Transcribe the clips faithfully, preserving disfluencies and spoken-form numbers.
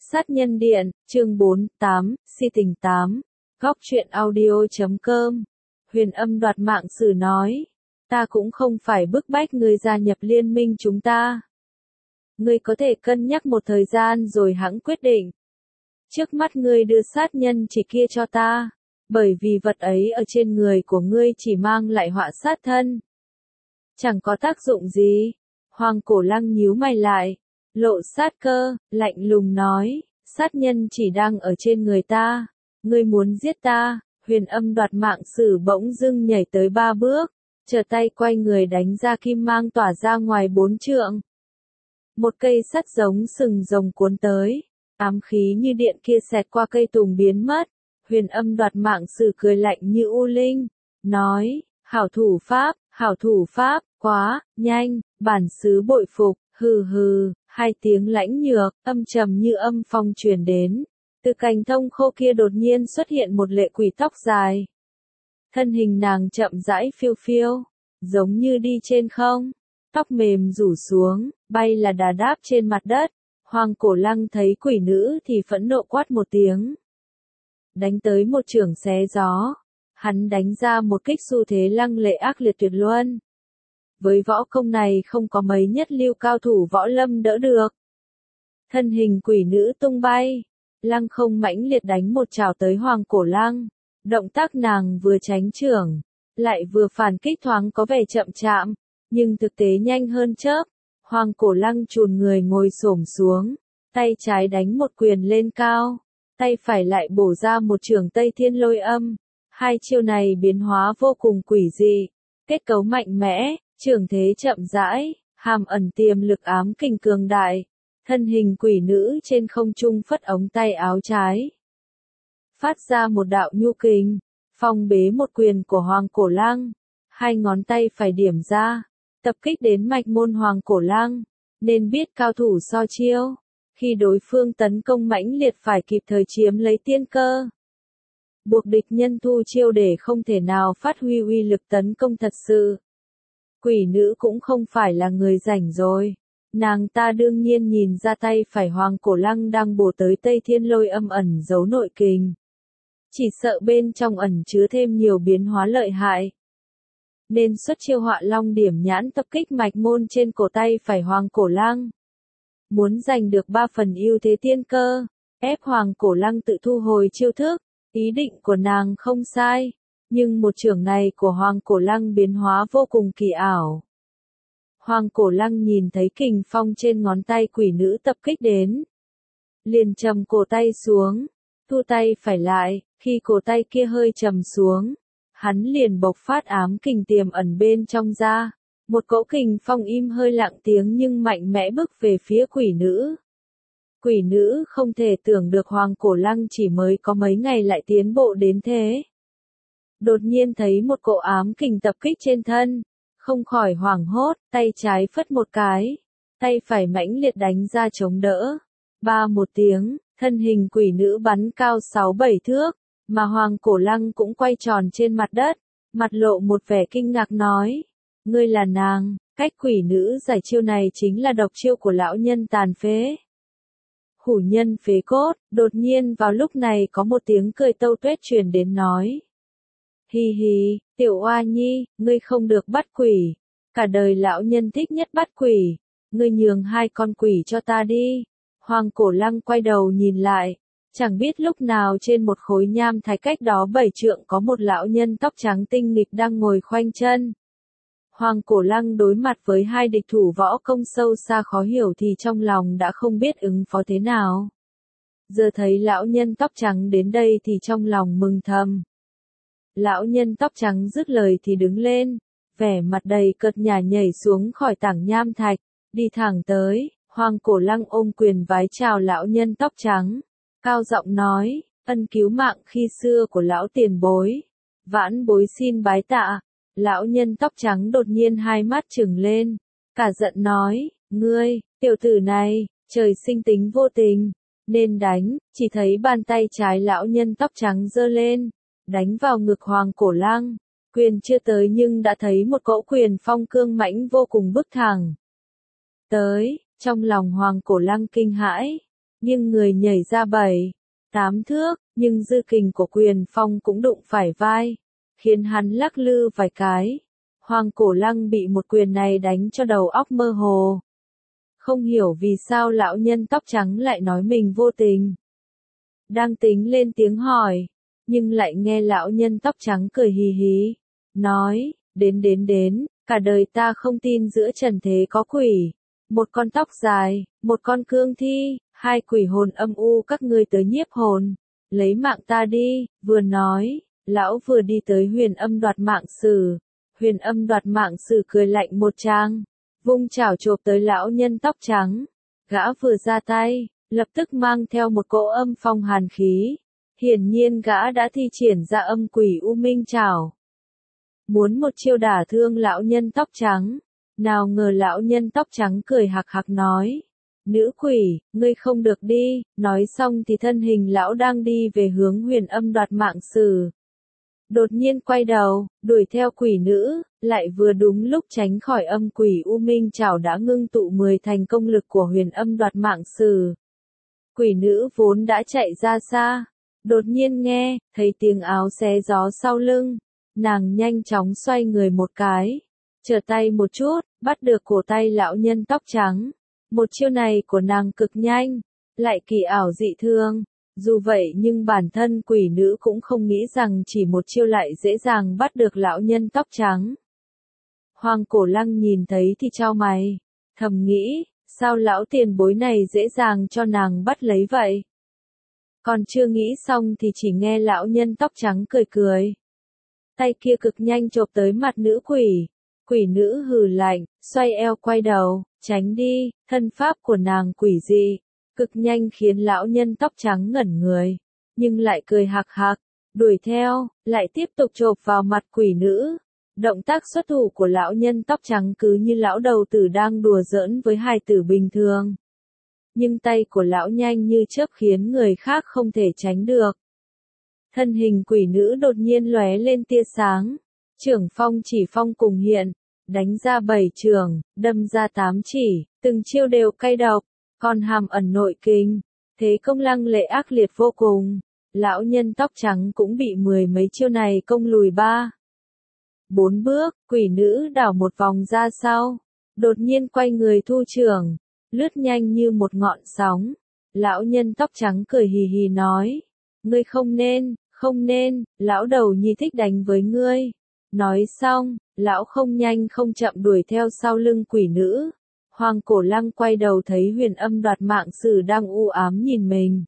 Sát nhân điện, chương bốn, tám, si tình tám. Góc truyện audio chấm com. Huyền Âm đoạt mạng sử nói. Ta cũng không phải bức bách ngươi gia nhập liên minh chúng ta. Ngươi có thể cân nhắc một thời gian rồi hẵng quyết định. Trước mắt ngươi đưa sát nhân chỉ kia cho ta. Bởi vì vật ấy ở trên người của ngươi chỉ mang lại họa sát thân. Chẳng có tác dụng gì. Hoàng Cổ Lăng nhíu mày lại. Lộ sát cơ, lạnh lùng nói, sát nhân chỉ đang ở trên người ta, ngươi muốn giết ta. Huyền Âm đoạt mạng sử bỗng dưng nhảy tới ba bước, trở tay quay người đánh ra kim mang tỏa ra ngoài bốn trượng. Một cây sắt giống sừng rồng cuốn tới, ám khí như điện kia xẹt qua cây tùng biến mất. Huyền Âm đoạt mạng sử cười lạnh như u linh, nói, hảo thủ pháp, hảo thủ pháp, quá, nhanh, bản xứ bội phục, hừ hừ. Hai tiếng lãnh nhược, âm trầm như âm phong truyền đến. Từ cành thông khô kia đột nhiên xuất hiện một lệ quỷ tóc dài. Thân hình nàng chậm rãi phiêu phiêu, giống như đi trên không. Tóc mềm rủ xuống, bay là đà đáp trên mặt đất. Hoàng Cổ Lăng thấy quỷ nữ thì phẫn nộ quát một tiếng. Đánh tới một chưởng xé gió. Hắn đánh ra một kích xu thế lăng lệ ác liệt tuyệt luân. Với võ công này không có mấy nhất lưu cao thủ võ lâm đỡ được. Thân hình quỷ nữ tung bay, lăng không mãnh liệt đánh một chảo tới Hoàng Cổ Lăng. Động tác nàng vừa tránh chưởng, lại vừa phản kích thoáng có vẻ chậm chạm, nhưng thực tế nhanh hơn chớp. Hoàng Cổ Lăng chùn người ngồi xổm xuống, tay trái đánh một quyền lên cao, tay phải lại bổ ra một chưởng Tây Thiên Lôi Âm. Hai chiêu này biến hóa vô cùng quỷ dị, kết cấu mạnh mẽ. Trường thế chậm rãi, hàm ẩn tiềm lực ám kình cường đại. Thân hình quỷ nữ trên không trung phất ống tay áo trái. Phát ra một đạo nhu kình, phong bế một quyền của Hoàng Cổ Lăng. Hai ngón tay phải điểm ra, tập kích đến mạch môn Hoàng Cổ Lăng. Nên biết cao thủ so chiêu. Khi đối phương tấn công mãnh liệt phải kịp thời chiếm lấy tiên cơ. Buộc địch nhân thu chiêu để không thể nào phát huy uy lực tấn công thật sự. Quỷ nữ cũng không phải là người rảnh rồi. Nàng ta đương nhiên nhìn ra tay phải Hoàng Cổ Lăng đang bổ tới Tây Thiên Lôi Âm ẩn giấu nội kình. Chỉ sợ bên trong ẩn chứa thêm nhiều biến hóa lợi hại. Nên xuất chiêu Họa Long điểm nhãn tập kích mạch môn trên cổ tay phải Hoàng Cổ Lăng. Muốn giành được ba phần ưu thế tiên cơ, ép Hoàng Cổ Lăng tự thu hồi chiêu thức. Ý định của nàng không sai. Nhưng một chưởng này của Hoàng Cổ Lăng biến hóa vô cùng kỳ ảo. Hoàng Cổ Lăng nhìn thấy kình phong trên ngón tay quỷ nữ tập kích đến. Liền trầm cổ tay xuống, thu tay phải lại, khi cổ tay kia hơi trầm xuống. Hắn liền bộc phát ám kình tiềm ẩn bên trong ra. Một cỗ kình phong im hơi lặng tiếng nhưng mạnh mẽ bước về phía quỷ nữ. Quỷ nữ không thể tưởng được Hoàng Cổ Lăng chỉ mới có mấy ngày lại tiến bộ đến thế. Đột nhiên thấy một cỗ ám kình tập kích trên thân, không khỏi hoảng hốt, tay trái phất một cái, tay phải mãnh liệt đánh ra chống đỡ. Ba một tiếng, thân hình quỷ nữ bắn cao sáu bảy thước, mà Hoàng Cổ Lăng cũng quay tròn trên mặt đất, mặt lộ một vẻ kinh ngạc nói, ngươi là nàng. Cách quỷ nữ giải chiêu này chính là độc chiêu của lão nhân tàn phế. Hủ nhân phế cốt. Đột nhiên vào lúc này có một tiếng cười tâu tuét truyền đến nói. Hi hi, tiểu oa nhi, ngươi không được bắt quỷ. Cả đời lão nhân thích nhất bắt quỷ. Ngươi nhường hai con quỷ cho ta đi. Hoàng Cổ Lăng quay đầu nhìn lại. Chẳng biết lúc nào trên một khối nham thạch cách đó bảy trượng có một lão nhân tóc trắng tinh nghịch đang ngồi khoanh chân. Hoàng Cổ Lăng đối mặt với hai địch thủ võ công sâu xa khó hiểu thì trong lòng đã không biết ứng phó thế nào. Giờ thấy lão nhân tóc trắng đến đây thì trong lòng mừng thầm. Lão nhân tóc trắng dứt lời thì đứng lên, vẻ mặt đầy cợt nhả nhảy xuống khỏi tảng nham thạch, đi thẳng tới. Hoàng Cổ Lăng ôm quyền vái chào lão nhân tóc trắng, cao giọng nói, ân cứu mạng khi xưa của lão tiền bối, vãn bối xin bái tạ. Lão nhân tóc trắng đột nhiên hai mắt trừng lên, cả giận nói, ngươi, tiểu tử này, trời sinh tính vô tình, nên đánh. Chỉ thấy bàn tay trái lão nhân tóc trắng giơ lên, đánh vào ngực Hoàng Cổ Lăng, quyền chưa tới nhưng đã thấy một cỗ quyền phong cương mãnh vô cùng bức thẳng tới. Trong lòng Hoàng Cổ Lăng kinh hãi, nhưng người nhảy ra bảy, tám thước, nhưng dư kình của quyền phong cũng đụng phải vai, khiến hắn lắc lư vài cái. Hoàng Cổ Lăng bị một quyền này đánh cho đầu óc mơ hồ. Không hiểu vì sao lão nhân tóc trắng lại nói mình vô tình. Đang tính lên tiếng hỏi, nhưng lại nghe lão nhân tóc trắng cười hì hí, nói, đến đến đến, cả đời ta không tin giữa trần thế có quỷ. Một con tóc dài, một con cương thi, hai quỷ hồn âm u các ngươi tới nhiếp hồn, lấy mạng ta đi, vừa nói, lão vừa đi tới Huyền Âm Đoạt Mạng Sử. Huyền Âm Đoạt Mạng Sử cười lạnh một tràng, vung chảo chộp tới lão nhân tóc trắng. Gã vừa ra tay, lập tức mang theo một cỗ âm phong hàn khí. Hiển nhiên gã đã thi triển ra âm quỷ U Minh Chảo. Muốn một chiêu đả thương lão nhân tóc trắng. Nào ngờ lão nhân tóc trắng cười hạc hạc nói. Nữ quỷ, ngươi không được đi, nói xong thì thân hình lão đang đi về hướng Huyền Âm Đoạt Mạng Sử. Đột nhiên quay đầu, đuổi theo quỷ nữ, lại vừa đúng lúc tránh khỏi âm quỷ U Minh Chảo đã ngưng tụ mười thành công lực của Huyền Âm Đoạt Mạng Sử. Quỷ nữ vốn đã chạy ra xa, đột nhiên nghe, thấy tiếng áo xé gió sau lưng, nàng nhanh chóng xoay người một cái, trở tay một chút, bắt được cổ tay lão nhân tóc trắng. Một chiêu này của nàng cực nhanh, lại kỳ ảo dị thương. Dù vậy nhưng bản thân quỷ nữ cũng không nghĩ rằng chỉ một chiêu lại dễ dàng bắt được lão nhân tóc trắng. Hoàng Cổ Lăng nhìn thấy thì chau mày, thầm nghĩ, sao lão tiền bối này dễ dàng cho nàng bắt lấy vậy? Còn chưa nghĩ xong thì chỉ nghe lão nhân tóc trắng cười cười. Tay kia cực nhanh chộp tới mặt nữ quỷ. Quỷ nữ hừ lạnh, xoay eo quay đầu, tránh đi, thân pháp của nàng quỷ dị, cực nhanh khiến lão nhân tóc trắng ngẩn người, nhưng lại cười hạc hạc, đuổi theo, lại tiếp tục chộp vào mặt quỷ nữ. Động tác xuất thủ của lão nhân tóc trắng cứ như lão đầu tử đang đùa giỡn với hài tử bình thường. Nhưng tay của lão nhanh như chớp khiến người khác không thể tránh được. Thân hình quỷ nữ đột nhiên lóe lên tia sáng, trưởng phong chỉ phong cùng hiện, đánh ra bảy trường, đâm ra tám chỉ, từng chiêu đều cay độc, còn hàm ẩn nội kinh, thế công lăng lệ ác liệt vô cùng. Lão nhân tóc trắng cũng bị mười mấy chiêu này công lùi ba. Bốn bước, quỷ nữ đảo một vòng ra sau, đột nhiên quay người thu trưởng, lướt nhanh như một ngọn sóng. Lão nhân tóc trắng cười hì hì nói, ngươi không nên, không nên, lão đầu nhi thích đánh với ngươi. Nói xong, lão không nhanh không chậm đuổi theo sau lưng quỷ nữ. Hoàng Cổ Lăng quay đầu thấy Huyền Âm Đoạt Mạng Sử đang u ám nhìn mình.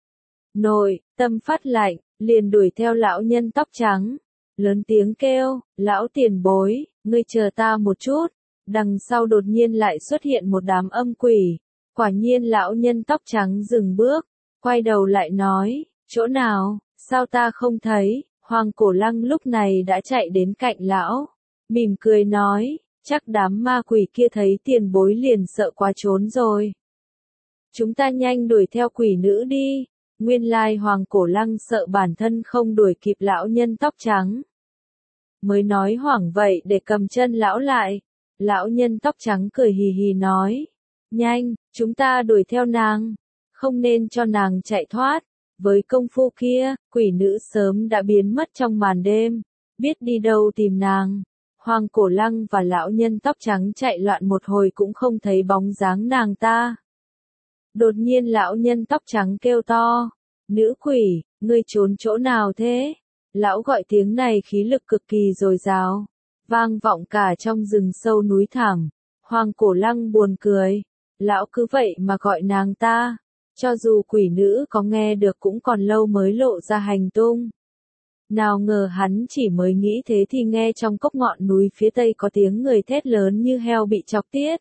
Nội, tâm phát lạnh, liền đuổi theo lão nhân tóc trắng. Lớn tiếng kêu, lão tiền bối, ngươi chờ ta một chút. Đằng sau đột nhiên lại xuất hiện một đám âm quỷ. Quả nhiên lão nhân tóc trắng dừng bước, quay đầu lại nói, chỗ nào, sao ta không thấy? Hoàng Cổ Lăng lúc này đã chạy đến cạnh lão, mỉm cười nói, chắc đám ma quỷ kia thấy tiền bối liền sợ quá trốn rồi. Chúng ta nhanh đuổi theo quỷ nữ đi. Nguyên lai Hoàng Cổ Lăng sợ bản thân không đuổi kịp lão nhân tóc trắng. Mới nói hoảng vậy để cầm chân lão lại. Lão nhân tóc trắng cười hì hì nói, nhanh, chúng ta đuổi theo nàng, không nên cho nàng chạy thoát. Với công phu kia, quỷ nữ sớm đã biến mất trong màn đêm, biết đi đâu tìm nàng. Hoàng Cổ Lăng và lão nhân tóc trắng chạy loạn một hồi cũng không thấy bóng dáng nàng ta. Đột nhiên lão nhân tóc trắng kêu to, nữ quỷ, ngươi trốn chỗ nào thế? Lão gọi tiếng này khí lực cực kỳ dồi dào, vang vọng cả trong rừng sâu núi thẳm. Hoàng Cổ Lăng buồn cười, lão cứ vậy mà gọi nàng ta. Cho dù quỷ nữ có nghe được cũng còn lâu mới lộ ra hành tung. Nào ngờ hắn chỉ mới nghĩ thế thì nghe trong cốc ngọn núi phía tây có tiếng người thét lớn như heo bị chọc tiết.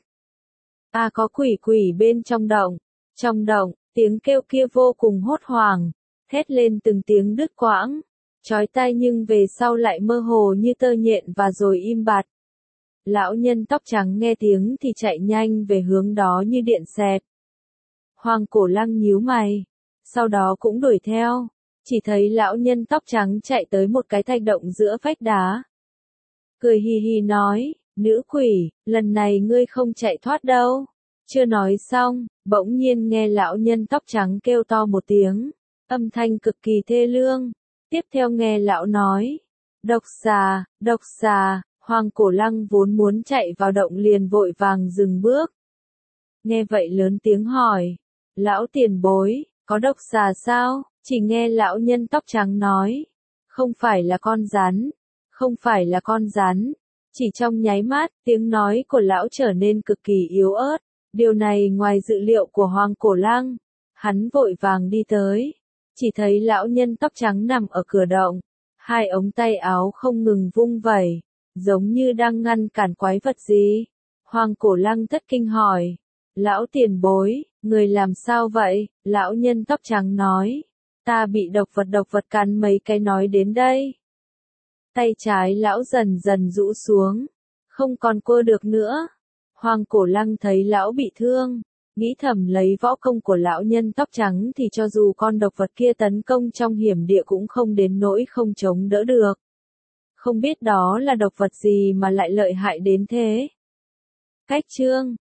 À có quỷ quỷ bên trong động. Trong động, tiếng kêu kia vô cùng hốt hoảng, thét lên từng tiếng đứt quãng, chói tai nhưng về sau lại mơ hồ như tơ nhện và rồi im bặt. Lão nhân tóc trắng nghe tiếng thì chạy nhanh về hướng đó như điện xẹt. Hoàng Cổ Lăng nhíu mày, sau đó cũng đuổi theo, chỉ thấy lão nhân tóc trắng chạy tới một cái thạch động giữa vách đá. Cười hì hì nói, nữ quỷ, lần này ngươi không chạy thoát đâu. Chưa nói xong, bỗng nhiên nghe lão nhân tóc trắng kêu to một tiếng, âm thanh cực kỳ thê lương. Tiếp theo nghe lão nói, độc xà, độc xà, Hoàng Cổ Lăng vốn muốn chạy vào động liền vội vàng dừng bước. Nghe vậy lớn tiếng hỏi, lão tiền bối, có độc xà sao? Chỉ nghe lão nhân tóc trắng nói, không phải là con rắn, không phải là con rắn. Chỉ trong nháy mắt, tiếng nói của lão trở nên cực kỳ yếu ớt. Điều này ngoài dự liệu của Hoàng Cổ Lăng. Hắn vội vàng đi tới. Chỉ thấy lão nhân tóc trắng nằm ở cửa động. Hai ống tay áo không ngừng vung vẩy. Giống như đang ngăn cản quái vật gì. Hoàng Cổ Lăng thất kinh hỏi. Lão tiền bối, người làm sao vậy? Lão nhân tóc trắng nói. Ta bị độc vật độc vật cắn mấy cái nói đến đây. Tay trái lão dần dần rũ xuống. Không còn cua được nữa. Hoàng Cổ Lăng thấy lão bị thương. Nghĩ thầm lấy võ công của lão nhân tóc trắng thì cho dù con độc vật kia tấn công trong hiểm địa cũng không đến nỗi không chống đỡ được. Không biết đó là độc vật gì mà lại lợi hại đến thế. Cách chương